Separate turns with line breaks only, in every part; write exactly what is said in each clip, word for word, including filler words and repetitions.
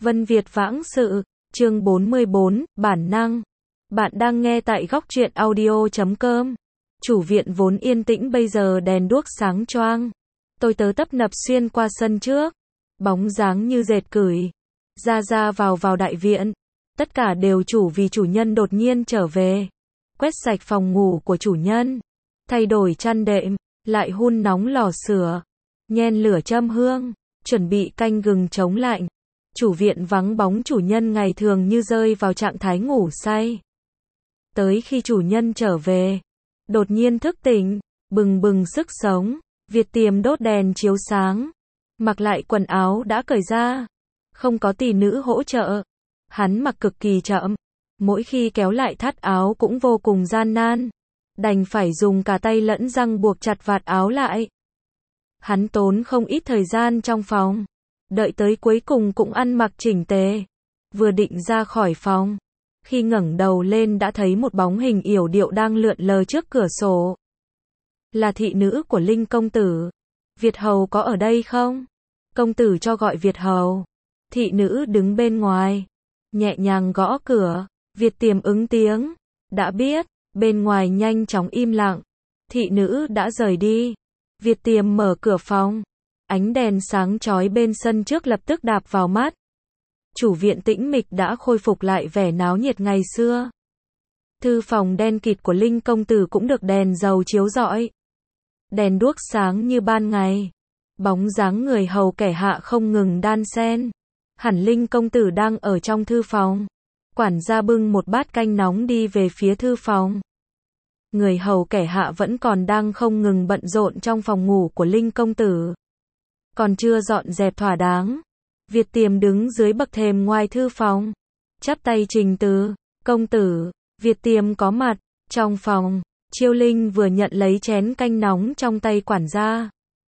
Vân Việt Vãng Sự, chương bốn mươi bốn, Bản năng. Bạn đang nghe tại góc truyện audio chấm com. Chủ viện vốn yên tĩnh bây giờ đèn đuốc sáng choang. Tôi tớ tấp nập xuyên qua sân trước. Bóng dáng như dệt cửi. Ra ra vào vào đại viện. Tất cả đều chủ vì chủ nhân đột nhiên trở về. Quét sạch phòng ngủ của chủ nhân. Thay đổi chăn đệm. Lại hun nóng lò sưởi. Nhen lửa châm hương. Chuẩn bị canh gừng chống lạnh. Chủ viện vắng bóng chủ nhân ngày thường như rơi vào trạng thái ngủ say. Tới khi chủ nhân trở về, đột nhiên thức tỉnh, bừng bừng sức sống, Việt Tiềm đốt đèn chiếu sáng, mặc lại quần áo đã cởi ra, không có tỷ nữ hỗ trợ, hắn mặc cực kỳ chậm, mỗi khi kéo lại thắt áo cũng vô cùng gian nan, đành phải dùng cả tay lẫn răng buộc chặt vạt áo lại. Hắn tốn không ít thời gian trong phòng. Đợi tới cuối cùng cũng ăn mặc chỉnh tề. Vừa định ra khỏi phòng, khi ngẩng đầu lên đã thấy một bóng hình yểu điệu đang lượn lờ trước cửa sổ. Là thị nữ của Linh công tử. Việt hầu có ở đây không? Công tử cho gọi Việt hầu. Thị nữ đứng bên ngoài, nhẹ nhàng gõ cửa. Việt Tiềm ứng tiếng. Đã biết. Bên ngoài nhanh chóng im lặng. Thị nữ đã rời đi. Việt Tiềm mở cửa phòng. Ánh đèn sáng chói bên sân trước lập tức đạp vào mắt. Chủ viện tĩnh mịch đã khôi phục lại vẻ náo nhiệt ngày xưa. Thư phòng đen kịt của Linh công tử cũng được đèn dầu chiếu rọi. Đèn đuốc sáng như ban ngày. Bóng dáng người hầu kẻ hạ không ngừng đan xen. Hẳn Linh công tử đang ở trong thư phòng. Quản gia bưng một bát canh nóng đi về phía thư phòng. Người hầu kẻ hạ vẫn còn đang không ngừng bận rộn trong phòng ngủ của Linh công tử. Còn chưa dọn dẹp thỏa đáng. Việt Tiềm đứng dưới bậc thềm ngoài thư phòng. Chắp tay trình từ. Công tử. Việt Tiềm có mặt. Trong phòng. Chiêu Linh vừa nhận lấy chén canh nóng trong tay quản gia.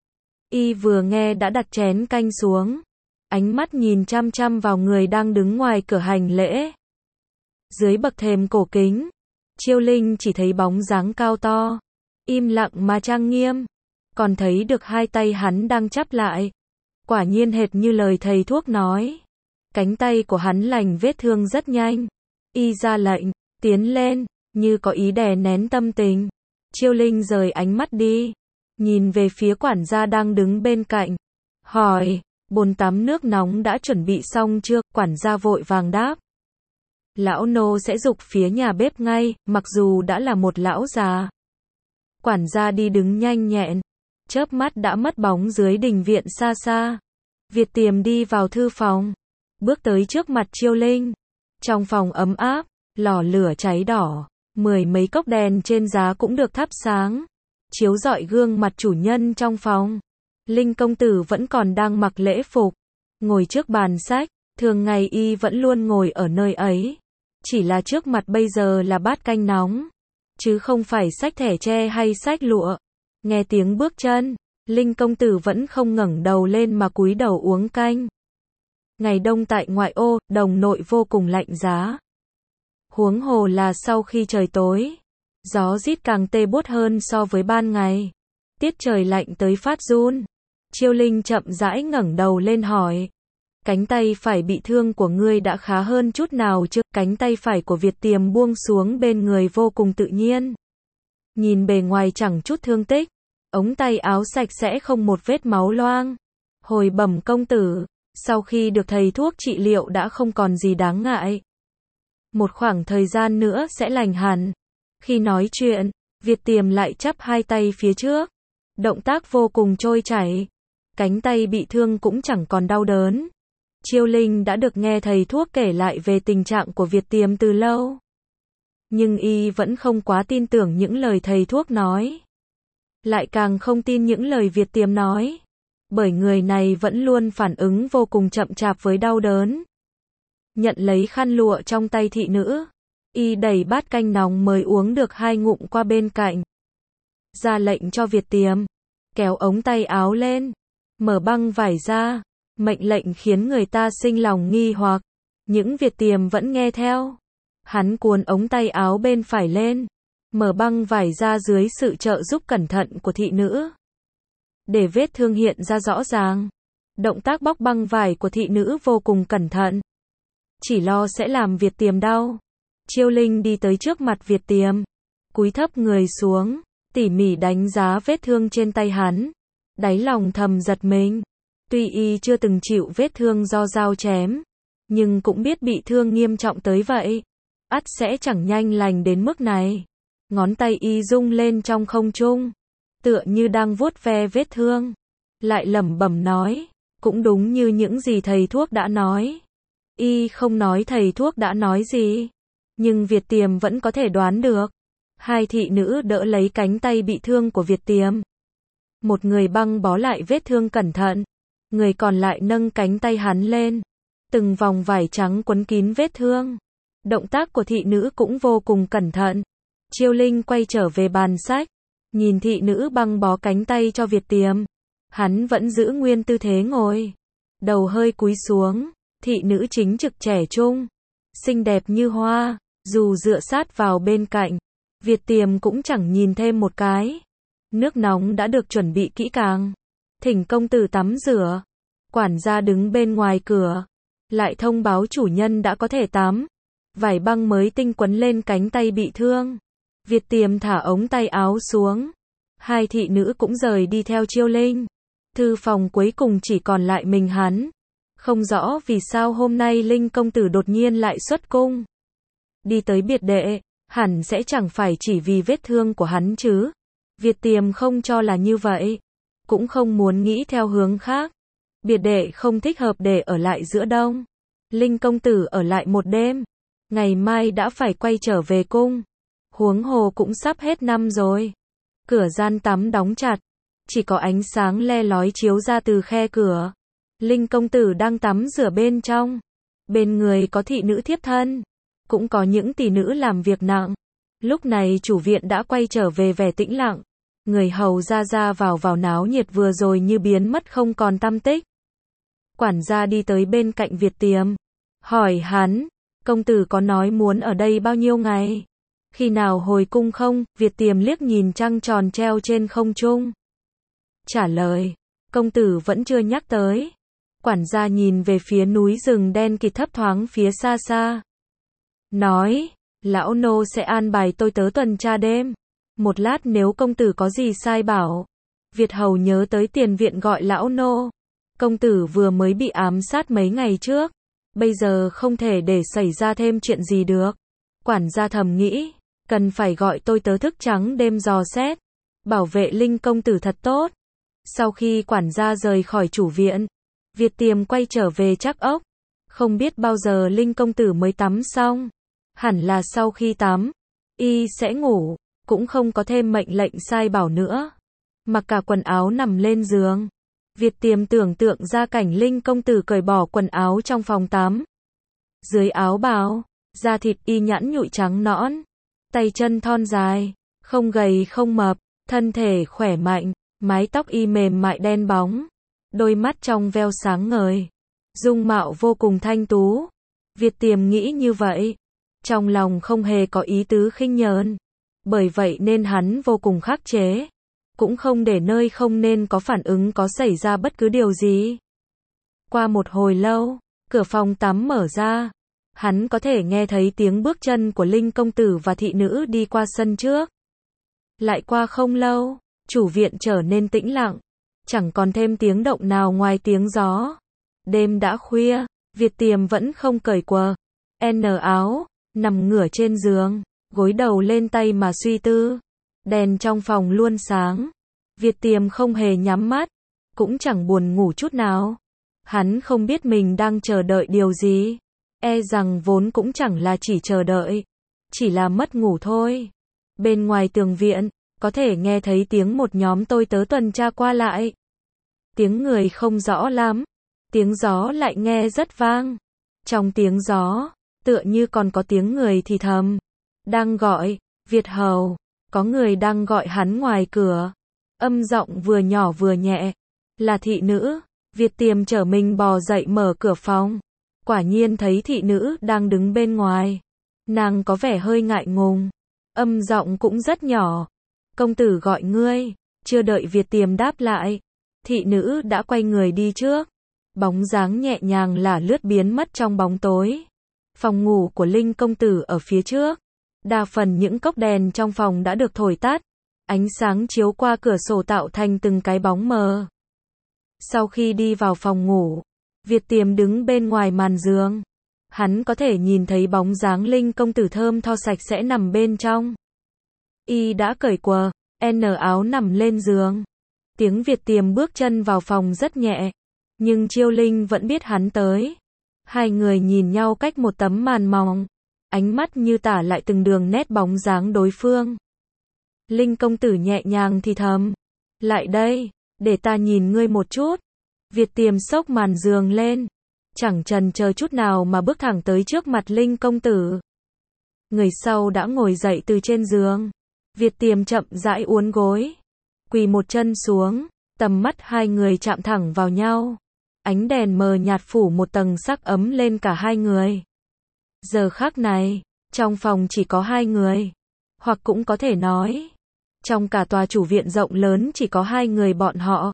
Y vừa nghe đã đặt chén canh xuống. Ánh mắt nhìn chăm chăm vào người đang đứng ngoài cửa hành lễ. Dưới bậc thềm cổ kính. Chiêu Linh chỉ thấy bóng dáng cao to. Im lặng mà trang nghiêm. Còn thấy được hai tay hắn đang chắp lại. Quả nhiên hệt như lời thầy thuốc nói. Cánh tay của hắn lành vết thương rất nhanh. Y ra lệnh, tiến lên, như có ý đè nén tâm tình. Chiêu Linh rời ánh mắt đi. Nhìn về phía quản gia đang đứng bên cạnh. Hỏi, bồn tắm nước nóng đã chuẩn bị xong chưa? Quản gia vội vàng đáp. Lão nô sẽ giục phía nhà bếp ngay, mặc dù đã là một lão già. Quản gia đi đứng nhanh nhẹn. Chớp mắt đã mất bóng dưới đình viện xa xa. Việt Tiềm đi vào thư phòng. Bước tới trước mặt Chiêu Linh. Trong phòng ấm áp, lò lửa cháy đỏ. Mười mấy cốc đèn trên giá cũng được thắp sáng. Chiếu rọi gương mặt chủ nhân trong phòng. Linh công tử vẫn còn đang mặc lễ phục. Ngồi trước bàn sách. Thường ngày y vẫn luôn ngồi ở nơi ấy. Chỉ là trước mặt bây giờ là bát canh nóng. Chứ không phải xách thẻ tre hay xách lụa. Nghe tiếng bước chân, Linh công tử vẫn không ngẩng đầu lên mà cúi đầu uống canh. Ngày đông tại ngoại ô, đồng nội vô cùng lạnh giá. Huống hồ là sau khi trời tối, gió rít càng tê buốt hơn so với ban ngày. Tiết trời lạnh tới phát run. Chiêu Linh chậm rãi ngẩng đầu lên hỏi. Cánh tay phải bị thương của ngươi đã khá hơn chút nào chưa? Cánh tay phải của Việt Tiềm buông xuống bên người vô cùng tự nhiên. Nhìn bề ngoài chẳng chút thương tích. Ống tay áo sạch sẽ không một vết máu loang. Hồi bẩm công tử, sau khi được thầy thuốc trị liệu đã không còn gì đáng ngại. Một khoảng thời gian nữa sẽ lành hẳn. Khi nói chuyện, Việt Tiềm lại chắp hai tay phía trước. Động tác vô cùng trôi chảy. Cánh tay bị thương cũng chẳng còn đau đớn. Chiêu Linh đã được nghe thầy thuốc kể lại về tình trạng của Việt Tiềm từ lâu. Nhưng y vẫn không quá tin tưởng những lời thầy thuốc nói. Lại càng không tin những lời Việt Tiềm nói. Bởi người này vẫn luôn phản ứng vô cùng chậm chạp với đau đớn. Nhận lấy khăn lụa trong tay thị nữ. Y đẩy bát canh nóng mới uống được hai ngụm qua bên cạnh. Ra lệnh cho Việt Tiềm. Kéo ống tay áo lên. Mở băng vải ra. Mệnh lệnh khiến người ta sinh lòng nghi hoặc. Những Việt Tiềm vẫn nghe theo. Hắn cuốn ống tay áo bên phải lên. Mở băng vải ra dưới sự trợ giúp cẩn thận của thị nữ. Để vết thương hiện ra rõ ràng. Động tác bóc băng vải của thị nữ vô cùng cẩn thận. Chỉ lo sẽ làm Việt Tiềm đau. Chiêu Linh đi tới trước mặt Việt Tiềm, cúi thấp người xuống, tỉ mỉ đánh giá vết thương trên tay hắn. Đáy lòng thầm giật mình. Tuy y chưa từng chịu vết thương do dao chém, nhưng cũng biết bị thương nghiêm trọng tới vậy, ắt sẽ chẳng nhanh lành đến mức này. Ngón tay y rung lên trong không trung, tựa như đang vuốt ve vết thương, lại lẩm bẩm nói, cũng đúng như những gì thầy thuốc đã nói. Y không nói thầy thuốc đã nói gì, nhưng Việt Tiềm vẫn có thể đoán được. Hai thị nữ đỡ lấy cánh tay bị thương của Việt Tiềm. Một người băng bó lại vết thương cẩn thận, người còn lại nâng cánh tay hắn lên. Từng vòng vải trắng quấn kín vết thương. Động tác của thị nữ cũng vô cùng cẩn thận. Chiêu Linh quay trở về bàn sách, nhìn thị nữ băng bó cánh tay cho Việt Tiềm. Hắn vẫn giữ nguyên tư thế ngồi, đầu hơi cúi xuống. Thị nữ chính trực trẻ trung, xinh đẹp như hoa, dù dựa sát vào bên cạnh, Việt Tiềm cũng chẳng nhìn thêm một cái. Nước nóng đã được chuẩn bị kỹ càng. Thỉnh công tử tắm rửa. Quản gia đứng bên ngoài cửa, lại thông báo chủ nhân đã có thể tắm. Vải băng mới tinh quấn lên cánh tay bị thương. Việt Tiềm thả ống tay áo xuống. Hai thị nữ cũng rời đi theo Chiêu Linh. Thư phòng cuối cùng chỉ còn lại mình hắn. Không rõ vì sao hôm nay Linh công tử đột nhiên lại xuất cung. Đi tới biệt đệ, hẳn sẽ chẳng phải chỉ vì vết thương của hắn chứ. Việt Tiềm không cho là như vậy, cũng không muốn nghĩ theo hướng khác. Biệt đệ không thích hợp để ở lại giữa đông. Linh công tử ở lại một đêm, ngày mai đã phải quay trở về cung. Huống hồ cũng sắp hết năm rồi. Cửa gian tắm đóng chặt, chỉ có ánh sáng le lói chiếu ra từ khe cửa. Linh công tử đang tắm rửa bên trong. Bên người có thị nữ thiếp thân, cũng có những tỷ nữ làm việc nặng. Lúc này chủ viện đã quay trở về vẻ tĩnh lặng. Người hầu ra ra vào vào náo nhiệt vừa rồi như biến mất không còn tăm tích. Quản gia đi tới bên cạnh Việt Tiềm, hỏi hắn, công tử có nói muốn ở đây bao nhiêu ngày? Khi nào hồi cung không? Việt Tiềm liếc nhìn trăng tròn treo trên không trung, trả lời, công tử vẫn chưa nhắc tới. Quản gia nhìn về phía núi rừng đen kịt thấp thoáng phía xa xa, nói, lão nô sẽ an bài tôi tớ tuần tra đêm. Một lát nếu công tử có gì sai bảo. Việt hầu nhớ tới tiền viện gọi lão nô. Công tử vừa mới bị ám sát mấy ngày trước, bây giờ không thể để xảy ra thêm chuyện gì được. Quản gia thầm nghĩ, cần phải gọi tôi tớ thức trắng đêm dò xét, bảo vệ Linh công tử thật tốt. Sau khi quản gia rời khỏi chủ viện, Việt Tiềm quay trở về Trác Ốc. Không biết bao giờ Linh công tử mới tắm xong. Hẳn là sau khi tắm, y sẽ ngủ, cũng không có thêm mệnh lệnh sai bảo nữa. Mặc cả quần áo nằm lên giường. Việt Tiềm tưởng tượng ra cảnh Linh công tử cởi bỏ quần áo trong phòng tắm. Dưới áo bào, da thịt y nhẵn nhụi trắng nõn, tay chân thon dài, không gầy không mập, thân thể khỏe mạnh, mái tóc y mềm mại đen bóng, đôi mắt trong veo sáng ngời, dung mạo vô cùng thanh tú. Việt Tiềm nghĩ như vậy, trong lòng không hề có ý tứ khinh nhờn, bởi vậy nên hắn vô cùng khắc chế, cũng không để nơi không nên có phản ứng có xảy ra bất cứ điều gì. Qua một hồi lâu, cửa phòng tắm mở ra, hắn có thể nghe thấy tiếng bước chân của Linh công tử và thị nữ đi qua sân trước. Lại qua không lâu, chủ viện trở nên tĩnh lặng, chẳng còn thêm tiếng động nào ngoài tiếng gió. Đêm đã khuya, Việt Tiềm vẫn không cởi quần áo, nằm ngửa trên giường, gối đầu lên tay mà suy tư. Đèn trong phòng luôn sáng. Việt Tiềm không hề nhắm mắt, cũng chẳng buồn ngủ chút nào. Hắn không biết mình đang chờ đợi điều gì. E rằng vốn cũng chẳng là chỉ chờ đợi, chỉ là mất ngủ thôi. Bên ngoài tường viện, có thể nghe thấy tiếng một nhóm tôi tớ tuần tra qua lại. Tiếng người không rõ lắm, tiếng gió lại nghe rất vang. Trong tiếng gió, tựa như còn có tiếng người thì thầm, đang gọi, Việt hầu. Có người đang gọi hắn ngoài cửa. Âm giọng vừa nhỏ vừa nhẹ. Là thị nữ. Việt Tiềm trở mình bò dậy mở cửa phòng. Quả nhiên thấy thị nữ đang đứng bên ngoài. Nàng có vẻ hơi ngại ngùng. Âm giọng cũng rất nhỏ. Công tử gọi ngươi. Chưa đợi Việt Tiềm đáp lại, thị nữ đã quay người đi trước. Bóng dáng nhẹ nhàng lả lướt biến mất trong bóng tối. Phòng ngủ của Linh công tử ở phía trước. Đa phần những cốc đèn trong phòng đã được thổi tắt. Ánh sáng chiếu qua cửa sổ tạo thành từng cái bóng mờ. Sau khi đi vào phòng ngủ, Việt Tiềm đứng bên ngoài màn giường. Hắn có thể nhìn thấy bóng dáng Linh công tử thơm tho sạch sẽ nằm bên trong. Y đã cởi quần, n áo nằm lên giường. Tiếng Việt Tiềm bước chân vào phòng rất nhẹ. Nhưng Chiêu Linh vẫn biết hắn tới. Hai người nhìn nhau cách một tấm màn mỏng. Ánh mắt như tả lại từng đường nét bóng dáng đối phương. Linh công tử nhẹ nhàng thì thầm. Lại đây, để ta nhìn ngươi một chút. Việt Tiềm xốc màn giường lên. Chẳng chần chờ chút nào mà bước thẳng tới trước mặt Linh công tử. Người sau đã ngồi dậy từ trên giường. Việt Tiềm chậm rãi uốn gối. Quỳ một chân xuống. Tầm mắt hai người chạm thẳng vào nhau. Ánh đèn mờ nhạt phủ một tầng sắc ấm lên cả hai người. Giờ khắc này, trong phòng chỉ có hai người. Hoặc cũng có thể nói, trong cả tòa chủ viện rộng lớn chỉ có hai người bọn họ.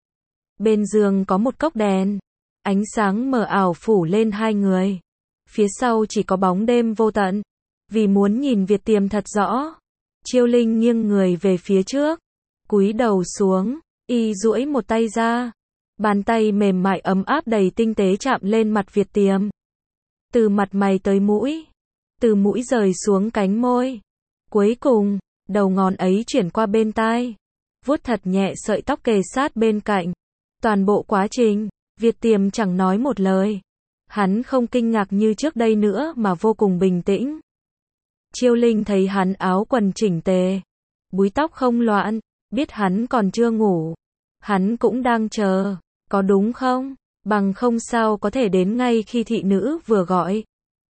Bên giường có một cốc đèn. Ánh sáng mờ ảo phủ lên hai người. Phía sau chỉ có bóng đêm vô tận. Vì muốn nhìn Việt Tiềm thật rõ, Chiêu Linh nghiêng người về phía trước. Cúi đầu xuống, y duỗi một tay ra. Bàn tay mềm mại ấm áp đầy tinh tế chạm lên mặt Việt Tiềm. Từ mặt mày tới mũi. Từ mũi rời xuống cánh môi. Cuối cùng, đầu ngón ấy chuyển qua bên tai. Vuốt thật nhẹ sợi tóc kề sát bên cạnh. Toàn bộ quá trình, Việt Tiềm chẳng nói một lời. Hắn không kinh ngạc như trước đây nữa mà vô cùng bình tĩnh. Chiêu Linh thấy hắn áo quần chỉnh tề. Búi tóc không loạn. Biết hắn còn chưa ngủ. Hắn cũng đang chờ. Có đúng không? Bằng không sao có thể đến ngay khi thị nữ vừa gọi.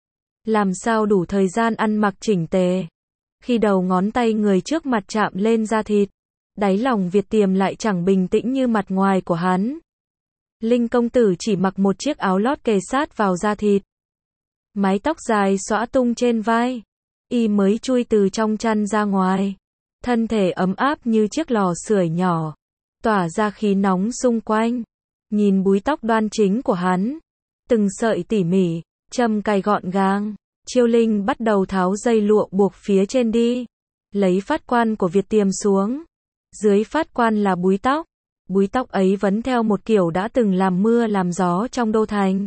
Làm sao đủ thời gian ăn mặc chỉnh tề. Khi đầu ngón tay người trước mặt chạm lên da thịt. Đáy lòng Việt Tiềm lại chẳng bình tĩnh như mặt ngoài của hắn. Linh công tử chỉ mặc một chiếc áo lót kề sát vào da thịt. Mái tóc dài xõa tung trên vai. Y mới chui từ trong chăn ra ngoài. Thân thể ấm áp như chiếc lò sưởi nhỏ. Tỏa ra khí nóng xung quanh. Nhìn búi tóc đoan chính của hắn. Từng sợi tỉ mỉ, châm cài gọn gàng. Chiêu Linh bắt đầu tháo dây lụa buộc phía trên đi. Lấy phát quan của Việt Tiềm xuống. Dưới phát quan là búi tóc. Búi tóc ấy vẫn theo một kiểu đã từng làm mưa làm gió trong đô thành.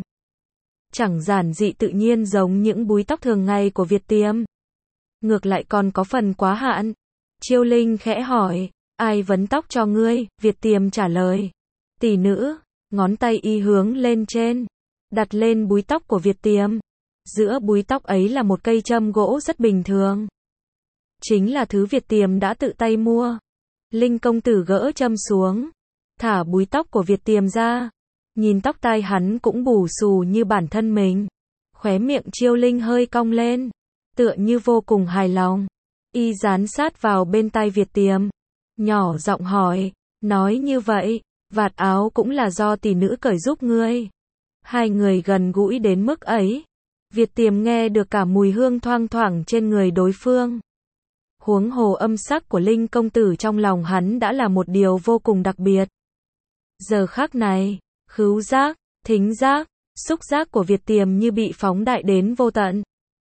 Chẳng giản dị tự nhiên giống những búi tóc thường ngày của Việt Tiềm. Ngược lại còn có phần quá hạn. Chiêu Linh khẽ hỏi, ai vấn tóc cho ngươi? Việt Tiềm trả lời, tỷ nữ. Ngón tay y hướng lên trên, đặt lên búi tóc của Việt Tiềm. Giữa búi tóc ấy là một cây châm gỗ rất bình thường. Chính là thứ Việt Tiềm đã tự tay mua. Linh công tử gỡ châm xuống, thả búi tóc của Việt Tiềm ra. Nhìn tóc tai hắn cũng bù xù như bản thân mình. Khóe miệng Chiêu Linh hơi cong lên, tựa như vô cùng hài lòng. Y dán sát vào bên tai Việt Tiềm, nhỏ giọng hỏi, nói như vậy, vạt áo cũng là do tỷ nữ cởi giúp ngươi. Hai người gần gũi đến mức ấy. Việt Tiềm nghe được cả mùi hương thoang thoảng trên người đối phương. Huống hồ âm sắc của Linh công tử trong lòng hắn đã là một điều vô cùng đặc biệt. Giờ khắc này, khứu giác, thính giác, xúc giác của Việt Tiềm như bị phóng đại đến vô tận.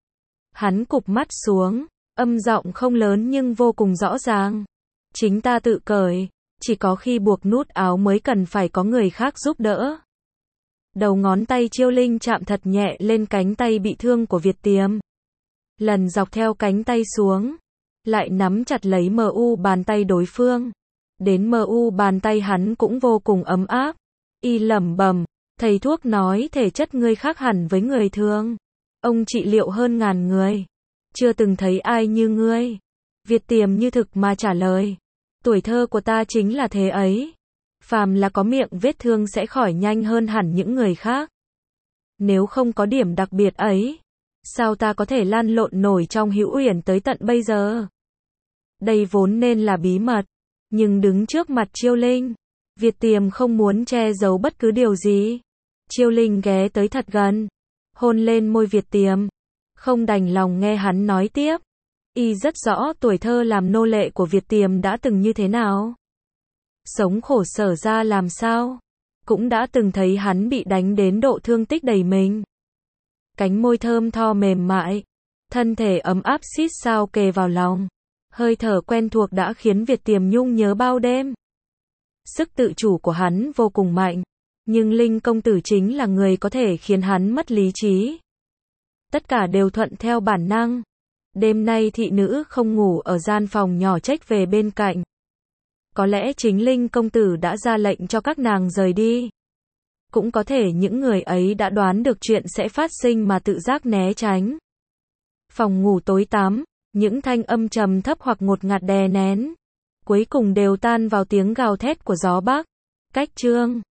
Hắn cụp mắt xuống, âm giọng không lớn nhưng vô cùng rõ ràng. Chính ta tự cởi, chỉ có khi buộc nút áo mới cần phải có người khác giúp đỡ. Đầu ngón tay Chiêu Linh chạm thật nhẹ lên cánh tay bị thương của Việt Tiềm. Lần dọc theo cánh tay xuống, lại nắm chặt lấy mờ u bàn tay đối phương. Đến mờ u bàn tay hắn cũng vô cùng ấm áp. Y lẩm bẩm, thầy thuốc nói thể chất ngươi khác hẳn với người thường. Ông trị liệu hơn ngàn người. Chưa từng thấy ai như ngươi. Việt Tiềm như thực mà trả lời. Tuổi thơ của ta chính là thế ấy. Phàm là có miệng vết thương sẽ khỏi nhanh hơn hẳn những người khác. Nếu không có điểm đặc biệt ấy, sao ta có thể lan lộn nổi trong Hữu Uyển tới tận bây giờ? Đây vốn nên là bí mật, nhưng đứng trước mặt Chiêu Linh, Việt Tiềm không muốn che giấu bất cứ điều gì. Chiêu Linh ghé tới thật gần, hôn lên môi Việt Tiềm, không đành lòng nghe hắn nói tiếp. Y rất rõ tuổi thơ làm nô lệ của Việt Tiềm đã từng như thế nào. Sống khổ sở ra làm sao. cũng đã từng thấy hắn bị đánh đến độ thương tích đầy mình. Cánh môi thơm tho mềm mại, thân thể ấm áp xít sao kề vào lòng. Hơi thở quen thuộc đã khiến Việt Tiềm Nhung nhớ bao đêm. Sức tự chủ của hắn vô cùng mạnh, nhưng Linh công tử chính là người có thể khiến hắn mất lý trí. Tất cả đều thuận theo bản năng. Đêm nay thị nữ không ngủ ở gian phòng nhỏ trách về bên cạnh. Có lẽ chính Linh công tử đã ra lệnh cho các nàng rời đi. Cũng có thể những người ấy đã đoán được chuyện sẽ phát sinh mà tự giác né tránh. Phòng ngủ tối tăm, những thanh âm trầm thấp hoặc ngột ngạt đè nén, cuối cùng đều tan vào tiếng gào thét của gió bắc. Cách chương